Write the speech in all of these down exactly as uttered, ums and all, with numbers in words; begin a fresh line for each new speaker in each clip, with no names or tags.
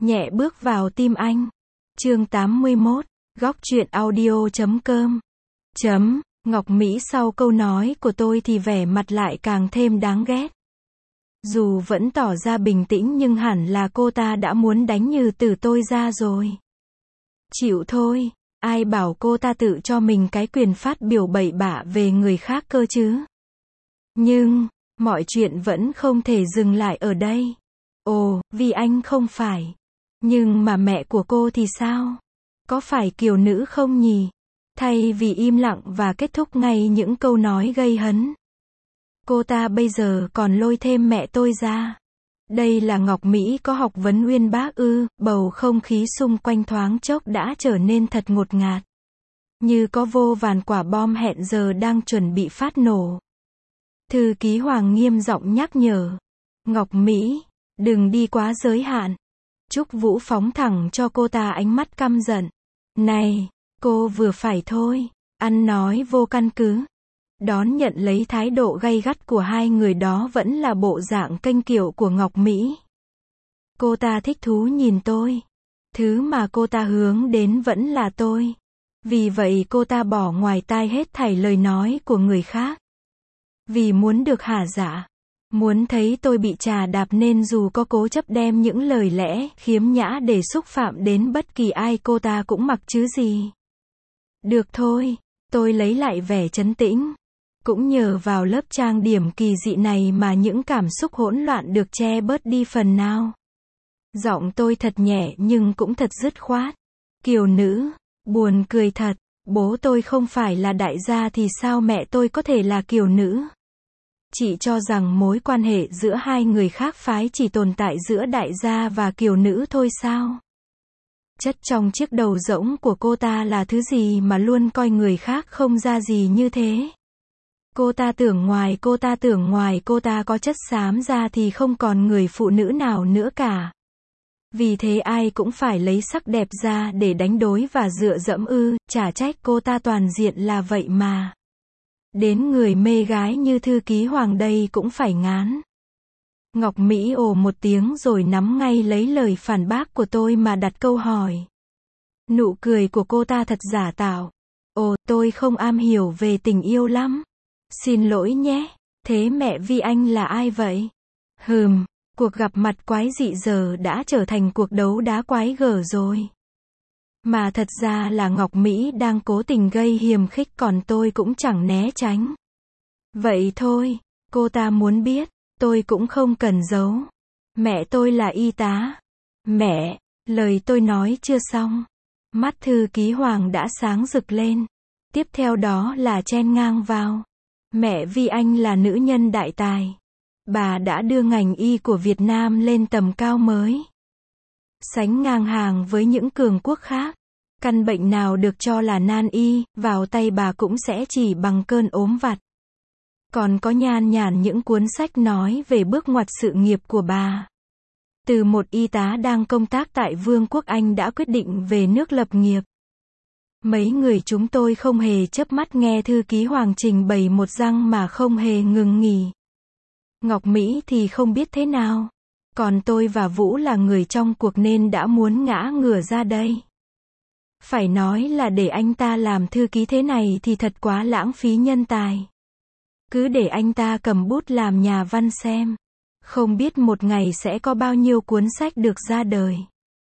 nhẹ bước vào tim anh. Chương tám mươi mốt, góc truyện audio chấm com. Chấm, Ngọc Mỹ sau câu nói của tôi thì vẻ mặt lại càng thêm đáng ghét. Dù vẫn tỏ ra bình tĩnh nhưng hẳn là cô ta đã muốn đánh Như Tử tôi ra rồi. Chịu thôi, ai bảo cô ta tự cho mình cái quyền phát biểu bậy bạ về người khác cơ chứ. Nhưng, mọi chuyện vẫn không thể dừng lại ở đây. Ồ, vì anh không phải. Nhưng mà mẹ của cô thì sao? Có phải kiều nữ không nhỉ? Thay vì im lặng và kết thúc ngay những câu nói gây hấn, cô ta bây giờ còn lôi thêm mẹ tôi ra. Đây là Ngọc Mỹ có học vấn uyên bác ư? Bầu không khí xung quanh thoáng chốc đã trở nên thật ngột ngạt. Như có vô vàn quả bom hẹn giờ đang chuẩn bị phát nổ. Thư ký Hoàng nghiêm giọng nhắc nhở. Ngọc Mỹ, đừng đi quá giới hạn. Trúc Vũ phóng thẳng cho cô ta ánh mắt căm giận. Này, cô vừa phải thôi, ăn nói vô căn cứ. Đón nhận lấy thái độ gay gắt của hai người đó vẫn là bộ dạng kênh kiệu của Ngọc Mỹ. Cô ta thích thú nhìn tôi. Thứ mà cô ta hướng đến vẫn là tôi. Vì vậy cô ta bỏ ngoài tai hết thảy lời nói của người khác. Vì muốn được hả dạ, muốn thấy tôi bị trà đạp nên dù có cố chấp đem những lời lẽ khiếm nhã để xúc phạm đến bất kỳ ai cô ta cũng mặc chứ gì. Được thôi, tôi lấy lại vẻ trấn tĩnh. Cũng nhờ vào lớp trang điểm kỳ dị này mà những cảm xúc hỗn loạn được che bớt đi phần nào. Giọng tôi thật nhẹ nhưng cũng thật dứt khoát. Kiều nữ, buồn cười thật, bố tôi không phải là đại gia thì sao mẹ tôi có thể là kiều nữ? Chị cho rằng mối quan hệ giữa hai người khác phái chỉ tồn tại giữa đại gia và kiều nữ thôi sao? Chất trong chiếc đầu rỗng của cô ta là thứ gì mà luôn coi người khác không ra gì như thế? Cô ta tưởng ngoài cô ta tưởng ngoài cô ta có chất xám ra thì không còn người phụ nữ nào nữa cả. Vì thế ai cũng phải lấy sắc đẹp ra để đánh đối và dựa dẫm ư, chả trách cô ta toàn diện là vậy mà. Đến người mê gái như thư ký Hoàng đây cũng phải ngán. Ngọc Mỹ ồ một tiếng rồi nắm ngay lấy lời phản bác của tôi mà đặt câu hỏi. Nụ cười của cô ta thật giả tạo. Ồ, tôi không am hiểu về tình yêu lắm. Xin lỗi nhé, thế mẹ Vi Anh là ai vậy? Hừm, cuộc gặp mặt quái dị giờ đã trở thành cuộc đấu đá quái gở rồi. Mà thật ra là Ngọc Mỹ đang cố tình gây hiềm khích còn tôi cũng chẳng né tránh. Vậy thôi, cô ta muốn biết, tôi cũng không cần giấu. Mẹ tôi là y tá. Mẹ, lời tôi nói chưa xong. Mắt thư ký Hoàng đã sáng rực lên. Tiếp theo đó là chen ngang vào. Mẹ Vi Anh là nữ nhân đại tài. Bà đã đưa ngành y của Việt Nam lên tầm cao mới. Sánh ngang hàng với những cường quốc khác. Căn bệnh nào được cho là nan y, vào tay bà cũng sẽ chỉ bằng cơn ốm vặt. Còn có nhan nhản những cuốn sách nói về bước ngoặt sự nghiệp của bà. Từ một y tá đang công tác tại Vương quốc Anh đã quyết định về nước lập nghiệp. Mấy người chúng tôi không hề chớp mắt nghe thư ký Hoàng trình bày một răng mà không hề ngừng nghỉ. Ngọc Mỹ thì không biết thế nào. Còn tôi và Vũ là người trong cuộc nên đã muốn ngã ngửa ra đây. Phải nói là để anh ta làm thư ký thế này thì thật quá lãng phí nhân tài. Cứ để anh ta cầm bút làm nhà văn xem. Không biết một ngày sẽ có bao nhiêu cuốn sách được ra đời.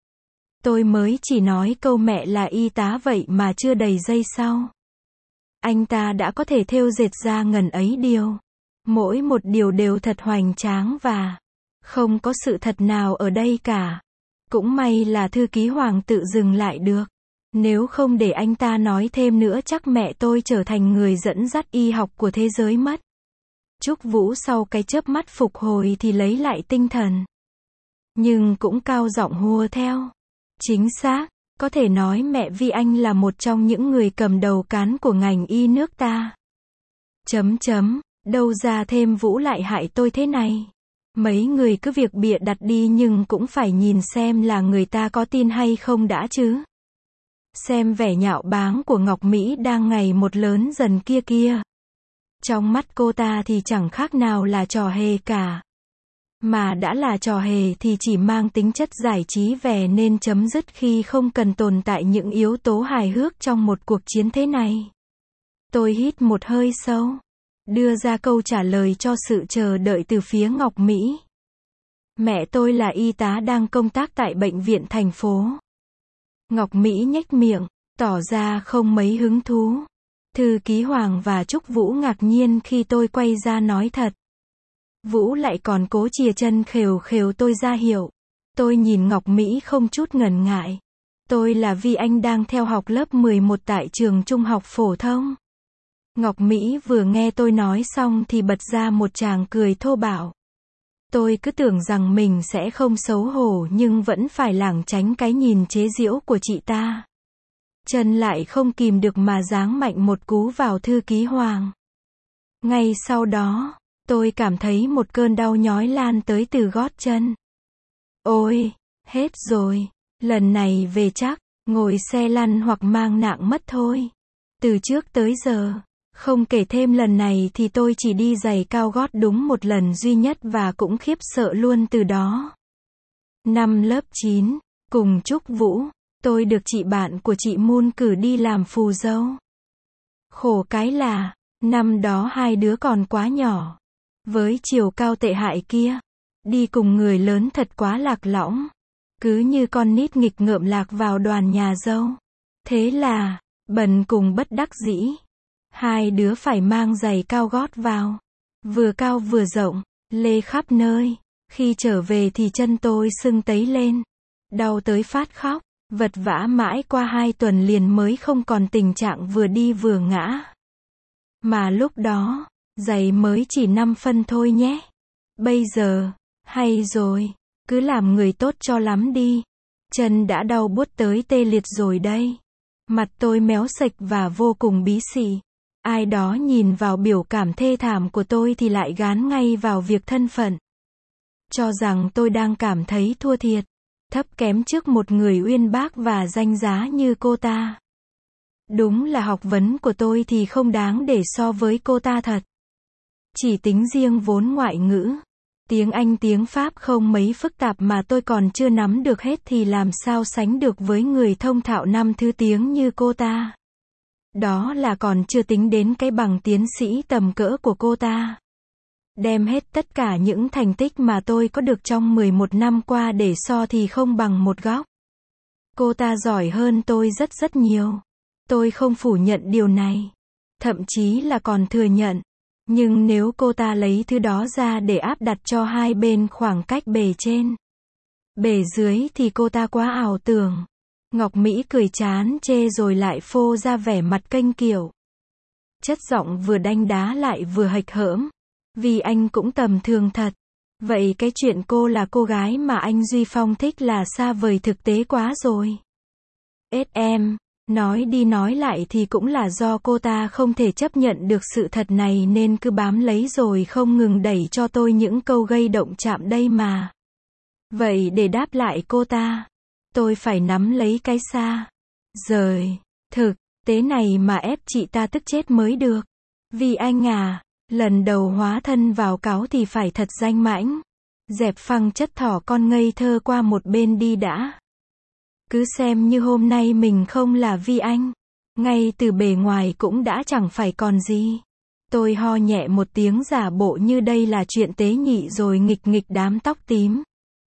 Tôi mới chỉ nói câu mẹ là y tá vậy mà chưa đầy giây sau. Anh ta đã có thể thêu dệt ra ngần ấy điều. Mỗi một điều đều thật hoành tráng và không có sự thật nào ở đây cả. Cũng may là thư ký Hoàng tự dừng lại được. Nếu không để anh ta nói thêm nữa chắc mẹ tôi trở thành người dẫn dắt y học của thế giới mất. Trúc Vũ sau cái chớp mắt phục hồi thì lấy lại tinh thần. Nhưng cũng cao giọng hùa theo. Chính xác, có thể nói mẹ Vi Anh là một trong những người cầm đầu cán của ngành y nước ta. Chấm chấm, đâu ra thêm Vũ lại hại tôi thế này. Mấy người cứ việc bịa đặt đi nhưng cũng phải nhìn xem là người ta có tin hay không đã chứ. Xem vẻ nhạo báng của Ngọc Mỹ đang ngày một lớn dần kia kia. Trong mắt cô ta thì chẳng khác nào là trò hề cả. Mà đã là trò hề thì chỉ mang tính chất giải trí vẻ nên chấm dứt khi không cần tồn tại những yếu tố hài hước trong một cuộc chiến thế này. Tôi hít một hơi sâu, đưa ra câu trả lời cho sự chờ đợi từ phía Ngọc Mỹ. Mẹ tôi là y tá đang công tác tại bệnh viện thành phố. Ngọc Mỹ nhếch miệng, tỏ ra không mấy hứng thú. Thư ký Hoàng và Trúc Vũ ngạc nhiên khi tôi quay ra nói thật. Vũ lại còn cố chìa chân khều khều tôi ra hiệu. Tôi nhìn Ngọc Mỹ không chút ngần ngại. Tôi là Vi Anh đang theo học lớp mười một tại trường trung học phổ thông. Ngọc Mỹ vừa nghe tôi nói xong thì bật ra một tràng cười thô bạo. Tôi cứ tưởng rằng mình sẽ không xấu hổ nhưng vẫn phải lảng tránh cái nhìn chế giễu của chị ta. Chân lại không kìm được mà giáng mạnh một cú vào thư ký Hoàng. Ngay sau đó, tôi cảm thấy một cơn đau nhói lan tới từ gót chân. Ôi, hết rồi, lần này về chắc, ngồi xe lăn hoặc mang nạng mất thôi. Từ trước tới giờ, không kể thêm lần này thì tôi chỉ đi giày cao gót đúng một lần duy nhất và cũng khiếp sợ luôn từ đó. Năm lớp chín, cùng Trúc Vũ, tôi được chị bạn của chị Moon cử đi làm phù dâu. Khổ cái là, năm đó hai đứa còn quá nhỏ. Với chiều cao tệ hại kia, đi cùng người lớn thật quá lạc lõng. Cứ như con nít nghịch ngợm lạc vào đoàn nhà dâu. Thế là, bần cùng bất đắc dĩ. Hai đứa phải mang giày cao gót vào. Vừa cao vừa rộng, lê khắp nơi. Khi trở về thì chân tôi sưng tấy lên. Đau tới phát khóc. Vật vã mãi qua hai tuần liền mới không còn tình trạng vừa đi vừa ngã. Mà lúc đó, giày mới chỉ năm phân thôi nhé. Bây giờ, hay rồi, cứ làm người tốt cho lắm đi. Chân đã đau buốt tới tê liệt rồi đây. Mặt tôi méo sệch và vô cùng bí xị. Ai đó nhìn vào biểu cảm thê thảm của tôi thì lại gán ngay vào việc thân phận. Cho rằng tôi đang cảm thấy thua thiệt, thấp kém trước một người uyên bác và danh giá như cô ta. Đúng là học vấn của tôi thì không đáng để so với cô ta thật. Chỉ tính riêng vốn ngoại ngữ, tiếng Anh tiếng Pháp không mấy phức tạp mà tôi còn chưa nắm được hết thì làm sao sánh được với người thông thạo năm thứ tiếng như cô ta. Đó là còn chưa tính đến cái bằng tiến sĩ tầm cỡ của cô ta. Đem hết tất cả những thành tích mà tôi có được trong mười một năm qua để so thì không bằng một góc. Cô ta giỏi hơn tôi rất rất nhiều. Tôi không phủ nhận điều này. Thậm chí là còn thừa nhận. Nhưng nếu cô ta lấy thứ đó ra để áp đặt cho hai bên khoảng cách bề trên, bề dưới thì cô ta quá ảo tưởng. Ngọc Mỹ cười chán chê rồi lại phô ra vẻ mặt kênh kiệu. Chất giọng vừa đanh đá lại vừa hệch hỡm. Vì anh cũng tầm thường thật. Vậy cái chuyện cô là cô gái mà anh Duy Phong thích là xa vời thực tế quá rồi. Ết em, nói đi nói lại thì cũng là do cô ta không thể chấp nhận được sự thật này nên cứ bám lấy rồi không ngừng đẩy cho tôi những câu gây động chạm đây mà. Vậy để đáp lại cô ta, tôi phải nắm lấy cái xa rời thực tế này mà ép chị ta tức chết mới được. Vì anh à, lần đầu hóa thân vào cáo thì phải thật danh mãnh. Dẹp phăng chất thỏ con ngây thơ qua một bên đi đã. Cứ xem như hôm nay mình không là Vi Anh. Ngay từ bề ngoài cũng đã chẳng phải còn gì. Tôi ho nhẹ một tiếng giả bộ như đây là chuyện tế nhị rồi nghịch nghịch đám tóc tím,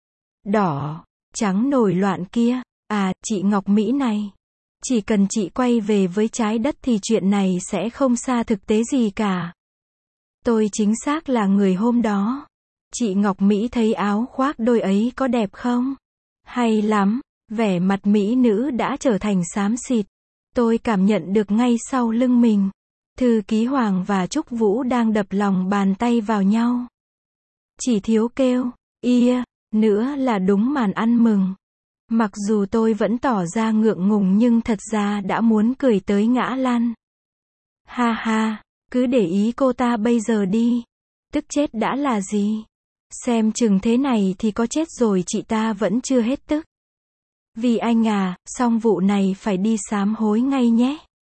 đỏ, trắng nổi loạn kia. À, chị Ngọc Mỹ này. Chỉ cần chị quay về với trái đất thì chuyện này sẽ không xa thực tế gì cả. Tôi chính xác là người hôm đó. Chị Ngọc Mỹ thấy áo khoác đôi ấy có đẹp không? Hay lắm. Vẻ mặt mỹ nữ đã trở thành xám xịt. Tôi cảm nhận được ngay sau lưng mình. Thư ký Hoàng và Trúc Vũ đang đập lòng bàn tay vào nhau. Chỉ thiếu kêu, ia, nữa là đúng màn ăn mừng. Mặc dù tôi vẫn tỏ ra ngượng ngùng nhưng thật ra đã muốn cười tới ngã lăn. Ha ha, cứ để ý cô ta bây giờ đi. Tức chết đã là gì? Xem chừng thế này thì có chết rồi chị ta vẫn chưa hết tức. Vì anh à, xong vụ này phải đi sám hối ngay nhé.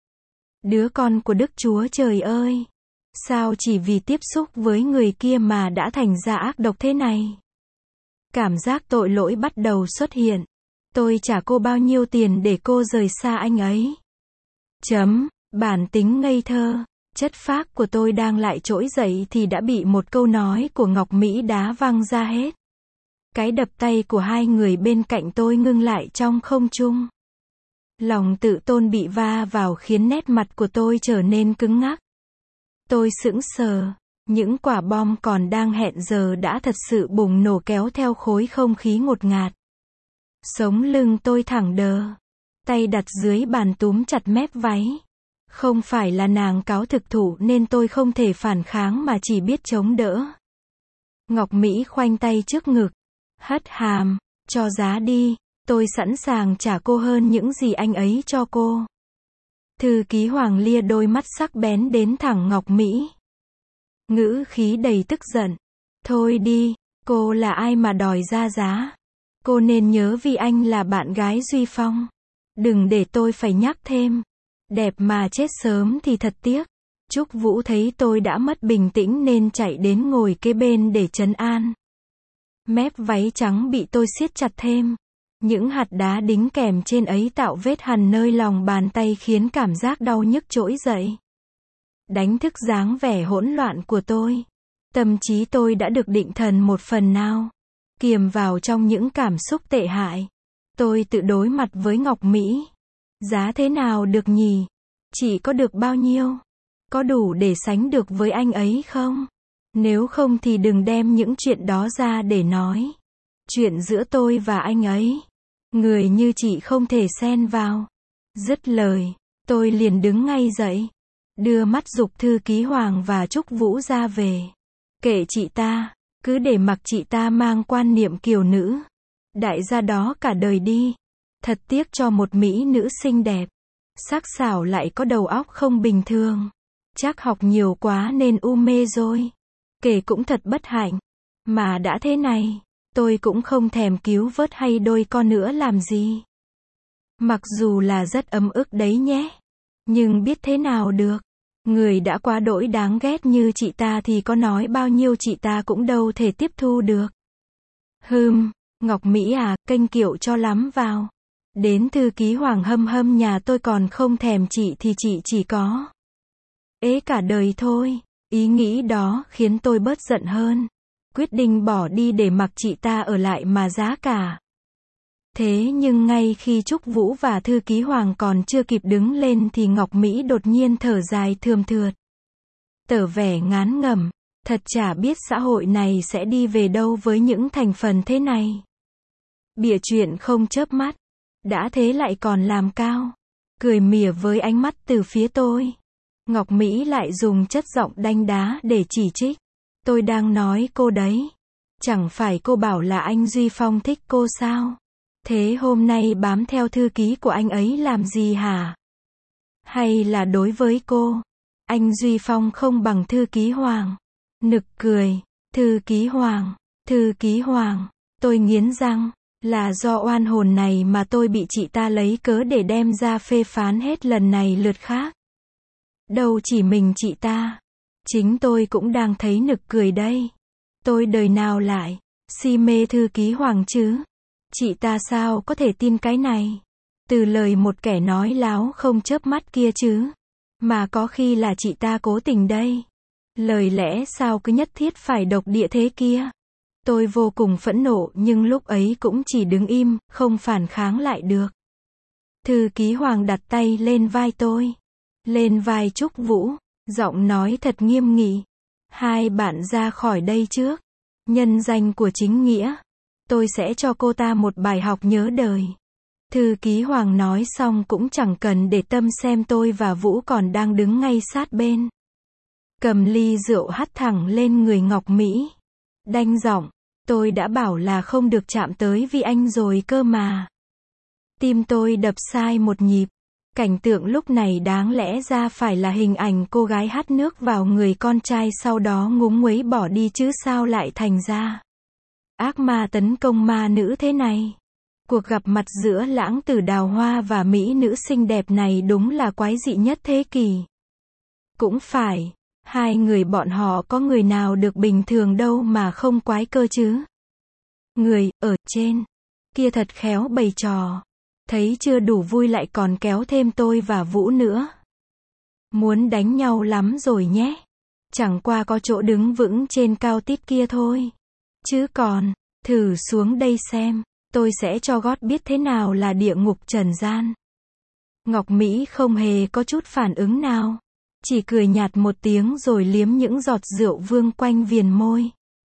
Đứa con của Đức Chúa Trời ơi! Sao chỉ vì tiếp xúc với người kia mà đã thành ra ác độc thế này? Cảm giác tội lỗi bắt đầu xuất hiện. Tôi trả cô bao nhiêu tiền để cô rời xa anh ấy? Chấm, bản tính ngây thơ, chất phác của tôi đang lại trỗi dậy thì đã bị một câu nói của Ngọc Mỹ đá văng ra hết. Cái đập tay của hai người bên cạnh tôi ngưng lại trong không trung. Lòng tự tôn bị va vào khiến nét mặt của tôi trở nên cứng ngắc. Tôi sững sờ, những quả bom còn đang hẹn giờ đã thật sự bùng nổ kéo theo khối không khí ngột ngạt. Sống lưng tôi thẳng đờ, tay đặt dưới bàn túm chặt mép váy. Không phải là nàng cáo thực thụ nên tôi không thể phản kháng mà chỉ biết chống đỡ. Ngọc Mỹ khoanh tay trước ngực, hất hàm, cho giá đi, tôi sẵn sàng trả cô hơn những gì anh ấy cho cô. Thư ký Hoàng lia đôi mắt sắc bén đến thẳng Ngọc Mỹ. Ngữ khí đầy tức giận. Thôi đi, cô là ai mà đòi ra giá? Cô nên nhớ vì anh là bạn gái Duy Phong. Đừng để tôi phải nhắc thêm. Đẹp mà chết sớm thì thật tiếc. Trúc Vũ thấy tôi đã mất bình tĩnh nên chạy đến ngồi kế bên để trấn an. Mép váy trắng bị tôi siết chặt thêm. Những hạt đá đính kèm trên ấy tạo vết hằn nơi lòng bàn tay khiến cảm giác đau nhức trỗi dậy. Đánh thức dáng vẻ hỗn loạn của tôi. Tâm trí tôi đã được định thần một phần nào. Kiềm vào trong những cảm xúc tệ hại. Tôi tự đối mặt với Ngọc Mỹ. Giá thế nào được nhỉ? Chỉ có được bao nhiêu? Có đủ để sánh được với anh ấy không? Nếu không thì đừng đem những chuyện đó ra để nói. Chuyện giữa tôi và anh ấy. Người như chị không thể xen vào. Dứt lời, tôi liền đứng ngay dậy. Đưa mắt giục thư ký Hoàng và Trúc Vũ ra về. Kệ chị ta, cứ để mặc chị ta mang quan niệm kiều nữ. Đại gia đó cả đời đi. Thật tiếc cho một mỹ nữ xinh đẹp. Sắc sảo lại có đầu óc không bình thường. Chắc học nhiều quá nên u mê rồi. Kể cũng thật bất hạnh. Mà đã thế này, tôi cũng không thèm cứu vớt hay đôi con nữa làm gì. Mặc dù là rất ấm ức đấy nhé. Nhưng biết thế nào được. Người đã quá đỗi đáng ghét như chị ta thì có nói bao nhiêu chị ta cũng đâu thể tiếp thu được. Hừm, Ngọc Mỹ à, kênh kiệu cho lắm vào. Đến thư ký Hoàng hâm hâm nhà tôi còn không thèm chị thì chị chỉ có ế cả đời thôi. Ý nghĩ đó khiến tôi bớt giận hơn. Quyết định bỏ đi để mặc chị ta ở lại mà giá cả. Thế nhưng ngay khi Trúc Vũ và thư ký Hoàng còn chưa kịp đứng lên thì Ngọc Mỹ đột nhiên thở dài thườm thượt. Tở vẻ ngán ngẩm, thật chả biết xã hội này sẽ đi về đâu với những thành phần thế này. Bịa chuyện không chớp mắt, đã thế lại còn làm cao, cười mỉa với ánh mắt từ phía tôi. Ngọc Mỹ lại dùng chất giọng đanh đá để chỉ trích. Tôi đang nói cô đấy. Chẳng phải cô bảo là anh Duy Phong thích cô sao? Thế hôm nay bám theo thư ký của anh ấy làm gì hả? Hay là đối với cô, anh Duy Phong không bằng thư ký Hoàng? Nực cười, thư ký Hoàng, thư ký Hoàng, tôi nghiến răng, là do oan hồn này mà tôi bị chị ta lấy cớ để đem ra phê phán hết lần này lượt khác. Đâu chỉ mình chị ta, chính tôi cũng đang thấy nực cười đây. Tôi đời nào lại si mê thư ký Hoàng chứ? Chị ta sao có thể tin cái này? Từ lời một kẻ nói láo không chớp mắt kia chứ. Mà có khi là chị ta cố tình đây. Lời lẽ sao cứ nhất thiết phải độc địa thế kia? Tôi vô cùng phẫn nộ nhưng lúc ấy cũng chỉ đứng im, không phản kháng lại được. Thư ký Hoàng đặt tay lên vai tôi. Lên vai Trúc Vũ, giọng nói thật nghiêm nghị. Hai bạn ra khỏi đây trước. Nhân danh của chính nghĩa. Tôi sẽ cho cô ta một bài học nhớ đời. Thư ký Hoàng nói xong cũng chẳng cần để tâm xem tôi và Vũ còn đang đứng ngay sát bên. Cầm ly rượu hắt thẳng lên người Ngọc Mỹ. Đanh giọng, tôi đã bảo là không được chạm tới vì anh rồi cơ mà. Tim tôi đập sai một nhịp. Cảnh tượng lúc này đáng lẽ ra phải là hình ảnh cô gái hắt nước vào người con trai sau đó ngúng nguấy bỏ đi chứ sao lại thành ra ác ma tấn công ma nữ thế này. Cuộc gặp mặt giữa lãng tử Đào Hoa và mỹ nữ xinh đẹp này đúng là quái dị nhất thế kỷ. Cũng phải, hai người bọn họ có người nào được bình thường đâu mà không quái cơ chứ. Người, ở trên, kia thật khéo bày trò. Thấy chưa đủ vui lại còn kéo thêm tôi và Vũ nữa. Muốn đánh nhau lắm rồi nhé. Chẳng qua có chỗ đứng vững trên cao tít kia thôi. Chứ còn, thử xuống đây xem, tôi sẽ cho gót biết thế nào là địa ngục trần gian. Ngọc Mỹ không hề có chút phản ứng nào. Chỉ cười nhạt một tiếng rồi liếm những giọt rượu vương quanh viền môi.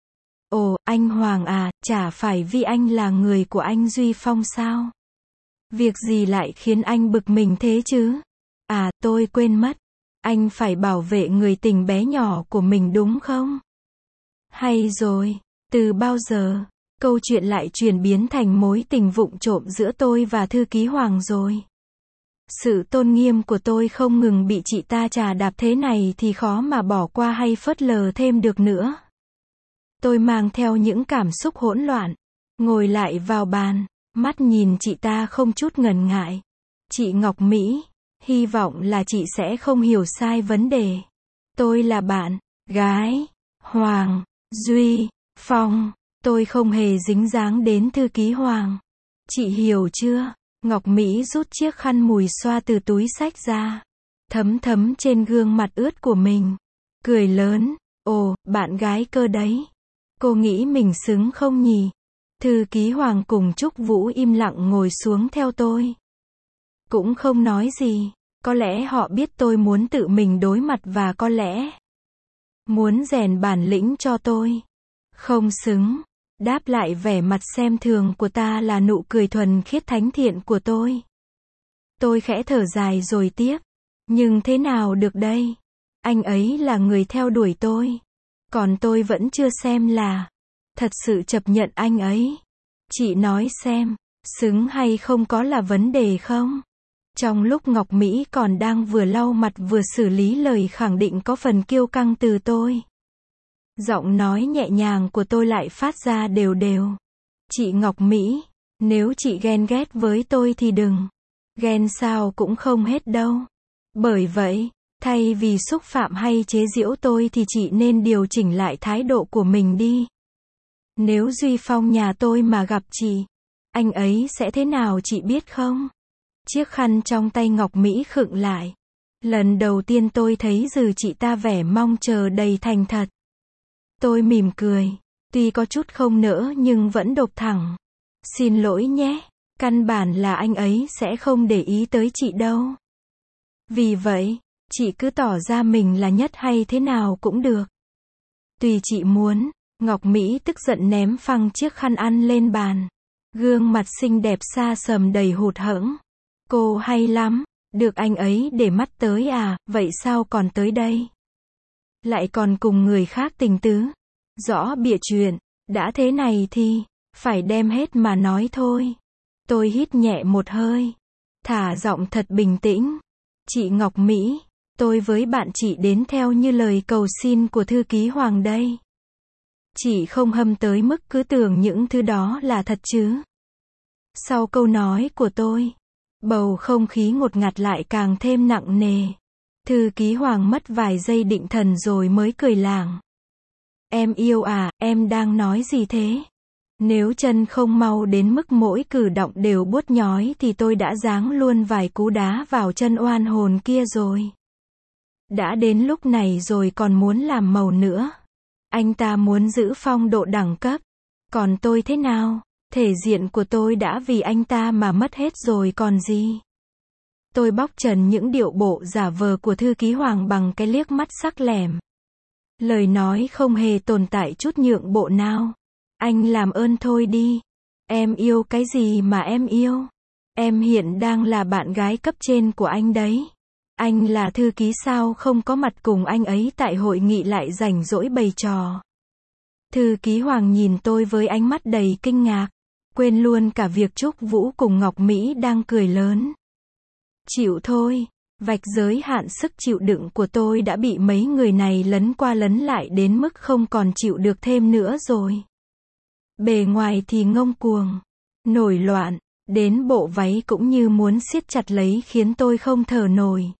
Ồ, anh Hoàng à, chả phải vì anh là người của anh Duy Phong sao? Việc gì lại khiến anh bực mình thế chứ? À, tôi quên mất. Anh phải bảo vệ người tình bé nhỏ của mình đúng không? Hay rồi, từ bao giờ, câu chuyện lại chuyển biến thành mối tình vụng trộm giữa tôi và thư ký Hoàng rồi? Sự tôn nghiêm của tôi không ngừng bị chị ta chà đạp thế này thì khó mà bỏ qua hay phớt lờ thêm được nữa. Tôi mang theo những cảm xúc hỗn loạn, ngồi lại vào bàn, mắt nhìn chị ta không chút ngần ngại. Chị Ngọc Mỹ, hy vọng là chị sẽ không hiểu sai vấn đề. Tôi là bạn, gái, Hoàng, Duy, Phong, tôi không hề dính dáng đến thư ký Hoàng. Chị hiểu chưa? Ngọc Mỹ rút chiếc khăn mùi xoa từ túi xách ra, thấm thấm trên gương mặt ướt của mình. Cười lớn, ồ, bạn gái cơ đấy. Cô nghĩ mình xứng không nhỉ? Thư ký Hoàng cùng Trúc Vũ im lặng ngồi xuống theo tôi. Cũng không nói gì, có lẽ họ biết tôi muốn tự mình đối mặt và có lẽ muốn rèn bản lĩnh cho tôi. Không xứng. Đáp lại vẻ mặt xem thường của ta là nụ cười thuần khiết thánh thiện của tôi. Tôi khẽ thở dài rồi tiếp. Nhưng thế nào được đây? Anh ấy là người theo đuổi tôi. Còn tôi vẫn chưa xem là thật sự chấp nhận anh ấy. Chị nói xem, xứng hay không có là vấn đề không? Trong lúc Ngọc Mỹ còn đang vừa lau mặt vừa xử lý lời khẳng định có phần kiêu căng từ tôi. Giọng nói nhẹ nhàng của tôi lại phát ra đều đều. Chị Ngọc Mỹ, nếu chị ghen ghét với tôi thì đừng. Ghen sao cũng không hết đâu. Bởi vậy, thay vì xúc phạm hay chế giễu tôi thì chị nên điều chỉnh lại thái độ của mình đi. Nếu Duy Phong nhà tôi mà gặp chị, anh ấy sẽ thế nào chị biết không? Chiếc khăn trong tay Ngọc Mỹ khựng lại. Lần đầu tiên tôi thấy dừ chị ta vẻ mong chờ đầy thành thật. Tôi mỉm cười, tuy có chút không nỡ nhưng vẫn đột thẳng. Xin lỗi nhé, căn bản là anh ấy sẽ không để ý tới chị đâu. Vì vậy, chị cứ tỏ ra mình là nhất hay thế nào cũng được. Tùy chị muốn. Ngọc Mỹ tức giận ném phăng chiếc khăn ăn lên bàn. Gương mặt xinh đẹp xa sầm đầy hụt hẫng. Cô hay lắm, được anh ấy để mắt tới à, vậy sao còn tới đây? Lại còn cùng người khác tình tứ. Rõ bịa chuyện, đã thế này thì, phải đem hết mà nói thôi. Tôi hít nhẹ một hơi. Thả giọng thật bình tĩnh. Chị Ngọc Mỹ, tôi với bạn chị đến theo như lời cầu xin của thư ký Hoàng đây. Chị không hâm tới mức cứ tưởng những thứ đó là thật chứ. Sau câu nói của tôi, bầu không khí ngột ngạt lại càng thêm nặng nề. Thư ký Hoàng mất vài giây định thần rồi mới cười lảng. Em yêu à, em đang nói gì thế? Nếu chân không mau đến mức mỗi cử động đều buốt nhói thì tôi đã giáng luôn vài cú đá vào chân oan hồn kia rồi. Đã đến lúc này rồi còn muốn làm màu nữa. Anh ta muốn giữ phong độ đẳng cấp. Còn tôi thế nào? Thể diện của tôi đã vì anh ta mà mất hết rồi còn gì. Tôi bóc trần những điệu bộ giả vờ của thư ký Hoàng bằng cái liếc mắt sắc lẻm. Lời nói không hề tồn tại chút nhượng bộ nào. Anh làm ơn thôi đi. Em yêu cái gì mà em yêu? Em hiện đang là bạn gái cấp trên của anh đấy. Anh là thư ký sao không có mặt cùng anh ấy tại hội nghị lại rảnh rỗi bày trò. Thư ký Hoàng nhìn tôi với ánh mắt đầy kinh ngạc. Quên luôn cả việc Trúc Vũ cùng Ngọc Mỹ đang cười lớn. Chịu thôi. Vạch giới hạn sức chịu đựng của tôi đã bị mấy người này lấn qua lấn lại đến mức không còn chịu được thêm nữa rồi. Bề ngoài thì ngông cuồng, nổi loạn, đến bộ váy cũng như muốn siết chặt lấy khiến tôi không thở nổi.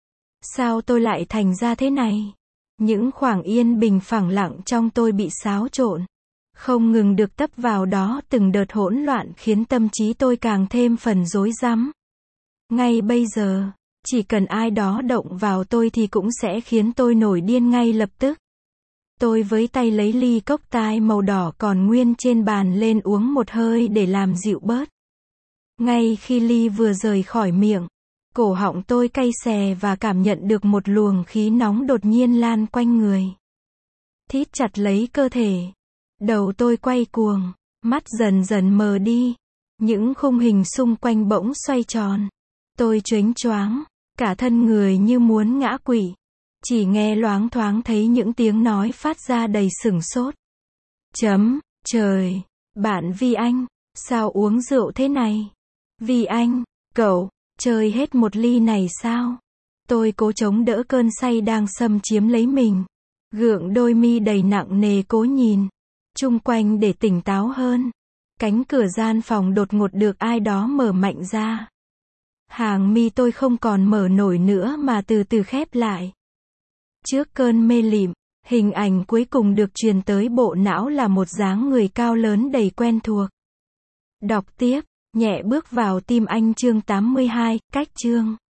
Sao tôi lại thành ra thế này? Những khoảng yên bình phẳng lặng trong tôi bị xáo trộn. Không ngừng được tấp vào đó từng đợt hỗn loạn khiến tâm trí tôi càng thêm phần rối rắm. Ngay bây giờ, chỉ cần ai đó động vào tôi thì cũng sẽ khiến tôi nổi điên ngay lập tức. Tôi với tay lấy ly cốc tai màu đỏ còn nguyên trên bàn lên uống một hơi để làm dịu bớt. Ngay khi ly vừa rời khỏi miệng, cổ họng tôi cay xè và cảm nhận được một luồng khí nóng đột nhiên lan quanh người. Thít chặt lấy cơ thể. Đầu tôi quay cuồng, mắt dần dần mờ đi. Những khung hình xung quanh bỗng xoay tròn. Tôi choáng choáng, cả thân người như muốn ngã quỵ. Chỉ nghe loáng thoáng thấy những tiếng nói phát ra đầy sửng sốt. Chấm, trời, bạn Vi Anh, sao uống rượu thế này? Vi Anh, cậu, chơi hết một ly này sao? Tôi cố chống đỡ cơn say đang xâm chiếm lấy mình. Gượng đôi mi đầy nặng nề cố nhìn chung quanh để tỉnh táo hơn. Cánh cửa gian phòng đột ngột được ai đó mở mạnh ra. Hàng mi tôi không còn mở nổi nữa mà từ từ khép lại. Trước cơn mê lịm, hình ảnh cuối cùng được truyền tới bộ não là một dáng người cao lớn đầy quen thuộc. Đọc tiếp, nhẹ bước vào tim anh chương tám mươi hai, cách chương.